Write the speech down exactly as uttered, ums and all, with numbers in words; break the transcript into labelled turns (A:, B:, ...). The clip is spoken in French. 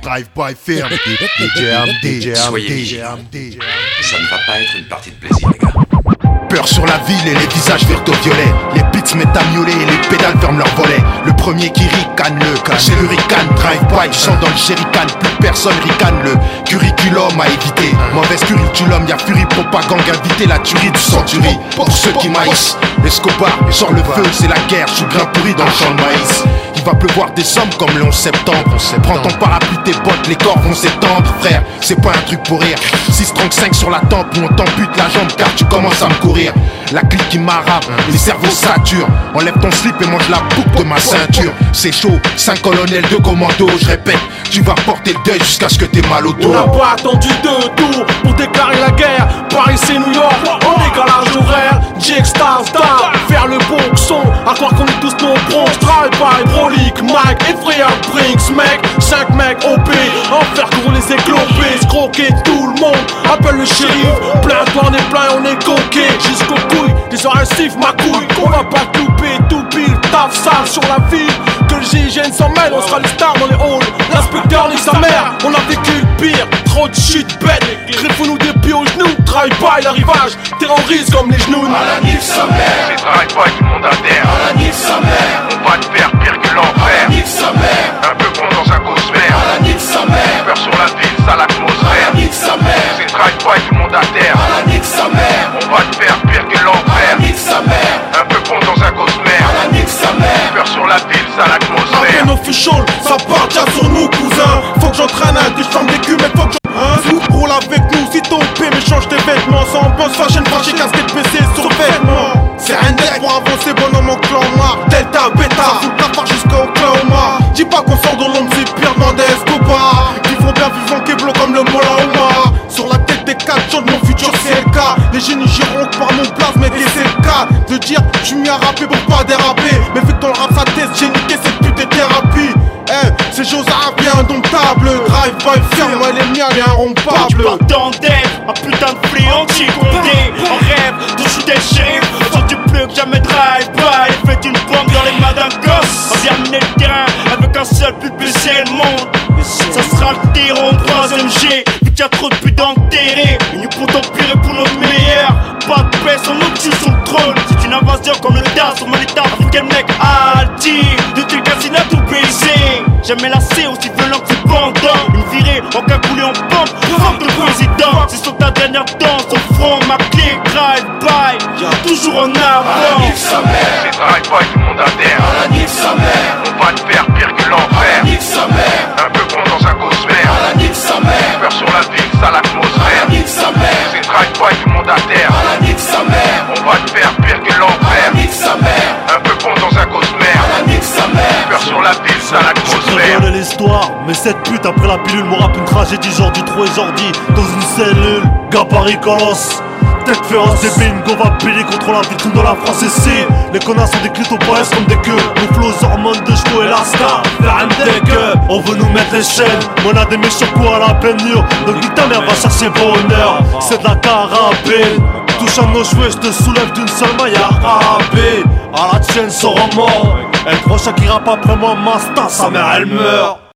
A: Drive-by firme. D J M D, D J M D,
B: Soyez
A: D J M D.
B: Ça ne va pas être une partie de plaisir, les gars.
A: Peur sur la ville et les visages verto-violets. Les beats mettent à miauler et les pédales ferment leurs volets. Le premier qui ricane le c'est le ricane. Drive-by, du sang dans le jerrycan. Plus personne ricane le curriculum à éviter. Mauvaise curriculum, y'a furie, propagande, invité. La tuerie du centurie, pour ceux qui maïs. Escobar, sort le feu, c'est la guerre. Je suis grain pourri dans le champ de maïs. Il va pleuvoir des sommes comme le onze septembre. Prends ton parapluie, tes bottes, les corps vont s'étendre. Frère, c'est pas un truc pour rire. six trente-cinq sur la tempe où on t'ampute la jambe car tu commences à me courir. La clique qui m'arabe, les cerveaux saturent. Enlève ton slip et mange la boucle de ma ceinture. C'est chaud, cinq colonels de commando. Je répète, tu vas porter le deuil jusqu'à ce que t'aies mal au dos.
C: On n'a pas attendu deux tours pour déclarer la guerre. Paris c'est New York, on décalage horaire. J X Star Star, faire le bon son. À croire qu'on est tous nos bronzes. Drive-by, Brolic, Mike et frère Brinks, mec. Cinq mecs O P, en faire courir les éclopés. Scroquer tout le monde, appelle le shérif. Plein toi on est plein, on est coqué. Jusqu'aux couilles, des oreilles sifflent ma couille. On va pas couper, tout pile, taf sale sur la ville. Que le G I G N s'en mêle, on sera les stars dans les halls. L'inspecteur nique sa mère, on a vécu le pire. Trop de shit bête, griffons-nous des pieds aux genoux. Drive-by, l'arrivage, terrorise comme les genoux.
D: À la nique sa mère,
E: C'est drive-by, tout le monde adhère.
D: à la nique sa mère,
E: On va te faire pire que
D: à la
E: l'enfer.
D: nique sa mère,
E: Un peu con dans un cosmère.
D: à la nique sa mère,
E: Peur sur la ville, sale
D: à la
E: atmosphère.
D: nique sa mère,
E: C'est drive-by, tout le monde adhère.
D: à la nique sa mère,
E: On va te faire pire que
D: à
E: l'enfer.
D: la nique sa mère,
E: Un peu con dans un
D: à
E: cosmère.
D: la nique sa mère.
E: Peur sur la ville, sale atmosphère.
C: Arden official, ça part déjà sur nous cousin. Faut que j'entraîne un que je ferme des culs mais faut que je... Hein, roule avec nous si t'es O P mais change tes vêtements. Sans ambiance fashion fâché, casquette P C sur vêtements. C'est un deck pour avancer bonhomme en clan noir. Delta, bêta, fout la part jusqu'à Oklahoma. Dis pas qu'on sort de l'ombre, c'est pire dans des Escobar. Ils font bien vivant Keblo comme le Mola Omar. Sur la tête des quatre jours de mon futur C L K. Les génies giront par mon place mais des C L K. De dire j'suis mis à rapper pour pas déraper. Mais vu que dans le rap ça teste, j'ai niqué cette pute de thérapie. Eh, c'est chose bien indomptable. Drive-by ferme, elle est mienne et inrompable.
F: Tandem, un putain de fléau anti-condé. En rêve de shooter le shérif. Sans du plus que jamais drive-by. Elle fait une bombe dans les mains d'un gosse. On vient mener le terrain avec un seul but, c'est le monde. Ça sera le terreau en troisième G. Vu qu'il y a trop de putes d'enterrés. Une pour t'empirer pour notre meilleur. Pas de paix, son nom tue sur le trône. C'est une invasion comme le D A S sur mon état. Africain mec Alti. De tes casines à tout baiser. Jamais lassé, aussi violent que ce bandant. Une virée en cagoulé en pompe. Fuck le président. C'est sur ta dernière danse. Au front, ma clé, drive-by. Toujours en
D: À la
F: avant.
D: nique sa mère,
E: C'est drive-by, tout le monde adhère.
D: à la nique sa mère,
E: On va te faire pire que
D: à
E: l'enfer.
D: la nique sa mère,
E: Un peu con dans un cosmère.
D: à la nique sa mère,
E: Peur sur la ville, sale
D: à
E: atmosphère.
D: la nique sa mère,
E: C'est drive-by, tout le monde adhère.
D: à la nique sa mère,
E: On va te faire pire que
D: à
E: l'enfer.
D: la nique sa mère,
E: Un peu con dans un cosmère.
D: à la nique sa mère.
E: Peur sur la ville, sale atmosphère.
G: de l'histoire, mais cette pute après la pilule me rappe une tragédie. Jordi trop et Jordi dans une cellule. Gabarit colosse. Tête féroce des bingo va piller contre la vitrine de la France ici. Les connards sont des clitoris comme des queues. Nos flots hormones de chevaux et la star. Faire un deck, on veut nous mettre les chaînes. On a des méchants coups à la pleine mur. Donc nique ta mère va chercher bonheur. C'est de la carabine. Touche à nos cheveux, je te soulève d'une seule maille à râper. À la tienne sera mort. Elle prend chaque rap après moi, Masta, sa mère elle meurt.